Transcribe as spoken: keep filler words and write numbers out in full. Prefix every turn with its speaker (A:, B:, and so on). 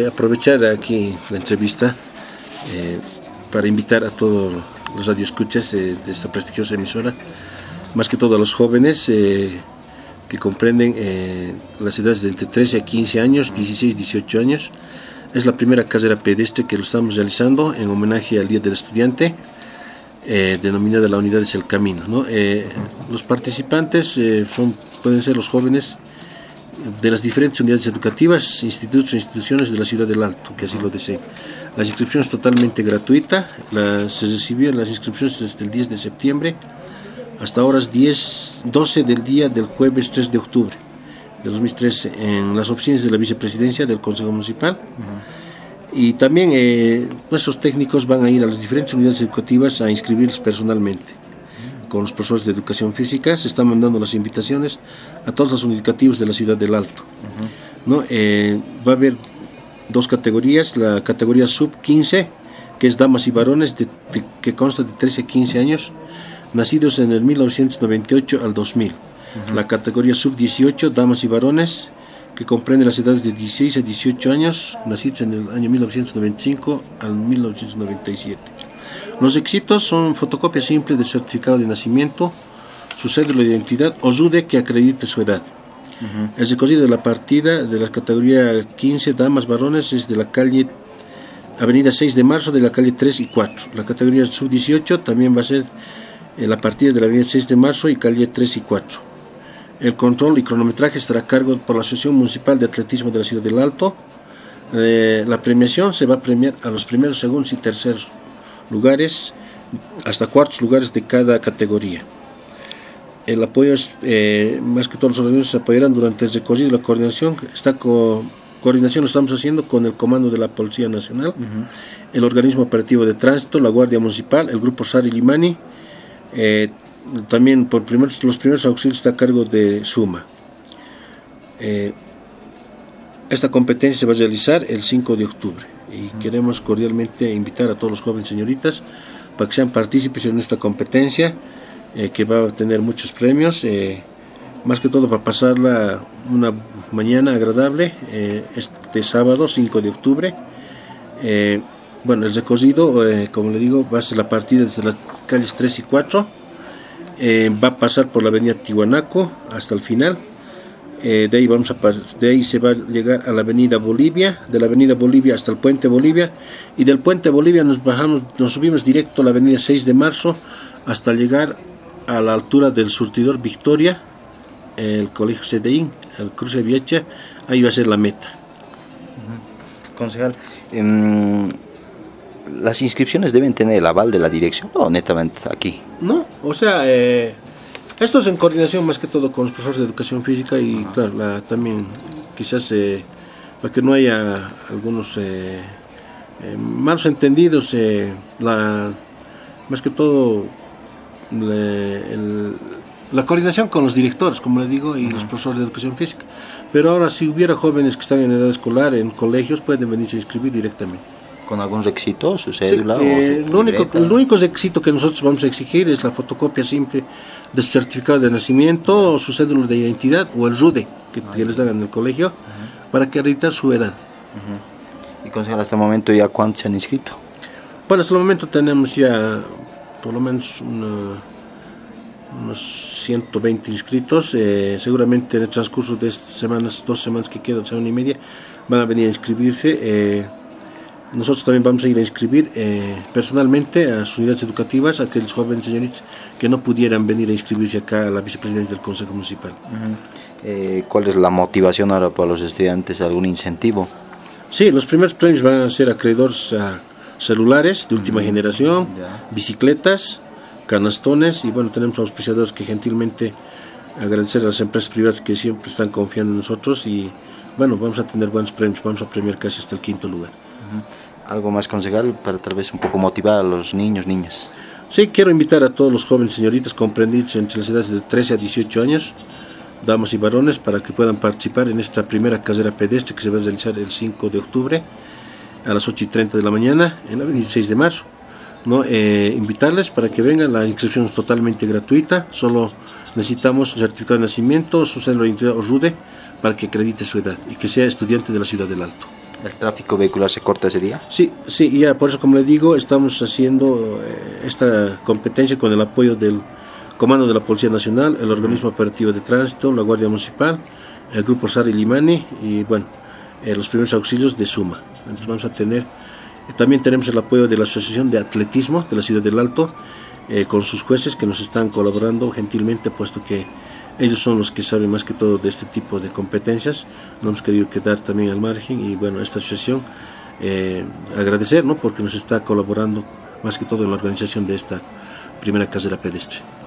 A: aprovechar aquí la entrevista eh, para invitar a todos los radioescuchas eh, de esta prestigiosa emisora, más que todo a los jóvenes eh, que comprenden eh, las edades de entre trece a quince años, dieciséis a dieciocho años. Es la primera carrera pedestre que lo estamos realizando en homenaje al Día del Estudiante, eh, denominada la Unidad es el Camino, ¿no? Eh, los participantes eh, son, pueden ser los jóvenes de las diferentes unidades educativas, institutos e instituciones de la ciudad del Alto, que así lo deseen. La inscripción es totalmente gratuita, la, se recibieron las inscripciones desde el diez de septiembre hasta horas diez, doce del día del jueves tres de octubre de dos mil trece en las oficinas de la vicepresidencia del Consejo Municipal. Uh-huh. Y también eh, nuestros técnicos van a ir a las diferentes unidades educativas a inscribirlos personalmente. Con los profesores de educación física se están mandando las invitaciones a todos los unidades educativos de la ciudad del Alto. Uh-huh. ¿No? Eh, va a haber dos categorías, la categoría sub quince, que es damas y varones, de, de, que consta de trece a quince años, nacidos en el mil novecientos noventa y ocho al dos mil. Uh-huh. La categoría sub dieciocho, damas y varones, que comprende las edades de dieciséis a dieciocho años, nacidos en el año mil novecientos noventa y cinco al mil novecientos noventa y siete. Los requisitos son fotocopia simple de certificado de nacimiento, su cédula de identidad o R U D E que acredite su edad. Uh-huh. El recorrido de la partida de la categoría quince, damas, varones, es de la calle Avenida seis de marzo, de la calle tres y cuatro. La categoría sub dieciocho también va a ser eh, la partida de la Avenida seis de marzo y calle tres y cuatro. El control y cronometraje estará a cargo por la Asociación Municipal de Atletismo de la Ciudad del Alto. Eh, la premiación se va a premiar a los primeros, segundos y terceros lugares, hasta cuartos lugares de cada categoría. El apoyo es, eh, más que todos los organismos se apoyarán durante el recorrido y la coordinación. Esta co coordinación lo estamos haciendo con el Comando de la Policía Nacional, uh-huh. el Organismo Operativo de Tránsito, la Guardia Municipal, el Grupo Sari Limani. Eh, también por primeros, los primeros auxilios está a cargo de SUMA. Eh, esta competencia se va a realizar el cinco de octubre y uh-huh. queremos cordialmente invitar a todos los jóvenes señoritas para que sean partícipes en esta competencia, eh, que va a tener muchos premios, eh, más que todo para pasarla una mañana agradable eh, este sábado cinco de octubre. Eh, bueno, el recorrido, eh, como le digo, va a ser la partida desde las calles tres y cuatro, eh, va a pasar por la avenida Tihuanaco hasta el final. Eh, de ahí vamos a de ahí se va a llegar a la avenida Bolivia, de la avenida Bolivia hasta el puente Bolivia, y del puente Bolivia nos bajamos, nos subimos directo a la avenida seis de marzo hasta llegar a la altura del surtidor Victoria, el colegio Cedeín, el cruce Viecha. Ahí va a ser la meta.
B: Uh-huh. Concejal, eh, ¿las inscripciones deben tener el aval de la dirección o netamente aquí?
A: No, o sea, eh, esto es en coordinación más que todo con los profesores de educación física y uh-huh. claro, la, también quizás eh, para que no haya algunos eh, eh, malos entendidos, eh, la, más que todo le, el, la coordinación con los directores, como le digo, y uh-huh. los profesores de educación física. Pero ahora, si hubiera jóvenes que están en edad escolar, en colegios, pueden venirse a inscribir directamente.
B: ¿Con algún requisito, su cédula?
A: Sí, eh,
B: o su
A: lo único, el único requisito que nosotros vamos a exigir es la fotocopia simple de su certificado de nacimiento, o su cédula de identidad, o el R U D E que, que les dan en el colegio, uh-huh. para acreditar su edad.
B: Uh-huh. Y concejal, hasta el momento ya cuántos se han inscrito.
A: Bueno, hasta el momento tenemos ya por lo menos una, unos ciento veinte inscritos. Eh, seguramente en el transcurso de estas semanas, dos semanas que quedan, semana y media, van a venir a inscribirse. Eh, nosotros también vamos a ir a inscribir eh, personalmente a sus unidades educativas a aquellos jóvenes señoritas que no pudieran venir a inscribirse acá a la vicepresidencia del Consejo Municipal.
B: Uh-huh. eh, ¿Cuál es la motivación ahora para los estudiantes? ¿Algún incentivo?
A: Sí, los primeros premios van a ser acreedores a celulares de última uh-huh. generación, yeah. bicicletas, canastones, y bueno, tenemos auspiciadores que gentilmente agradecer a las empresas privadas que siempre están confiando en nosotros, y bueno, vamos a tener buenos premios, vamos a premiar casi hasta el quinto lugar.
B: Uh-huh. ¿Algo más, concejal, para tal vez un poco motivar a los niños, niñas?
A: Sí, quiero invitar a todos los jóvenes señoritas comprendidos entre las edades de trece a dieciocho años, damas y varones, para que puedan participar en esta primera carrera pedestre que se va a realizar el cinco de octubre a las ocho y treinta de la mañana en la avenida seis de marzo. ¿No? Eh, invitarles para que vengan, la inscripción es totalmente gratuita, solo necesitamos un certificado de nacimiento, su cédula de identidad o R U D E para que acredite su edad y que sea estudiante de la Ciudad del Alto.
B: ¿El tráfico vehicular se corta ese día?
A: Sí, sí, ya por eso, como le digo, estamos haciendo eh, esta competencia con el apoyo del Comando de la Policía Nacional, el Organismo Operativo de Tránsito, la Guardia Municipal, el Grupo Sari Limani y bueno, eh, los primeros auxilios de Suma. Entonces vamos a tener, eh, también tenemos el apoyo de la Asociación de Atletismo de la Ciudad del Alto, eh, con sus jueces que nos están colaborando gentilmente, puesto que ellos son los que saben más que todo de este tipo de competencias. No hemos querido quedar también al margen y bueno, esta asociación eh, agradecer, ¿no?, porque nos está colaborando más que todo en la organización de esta primera carrera pedestre.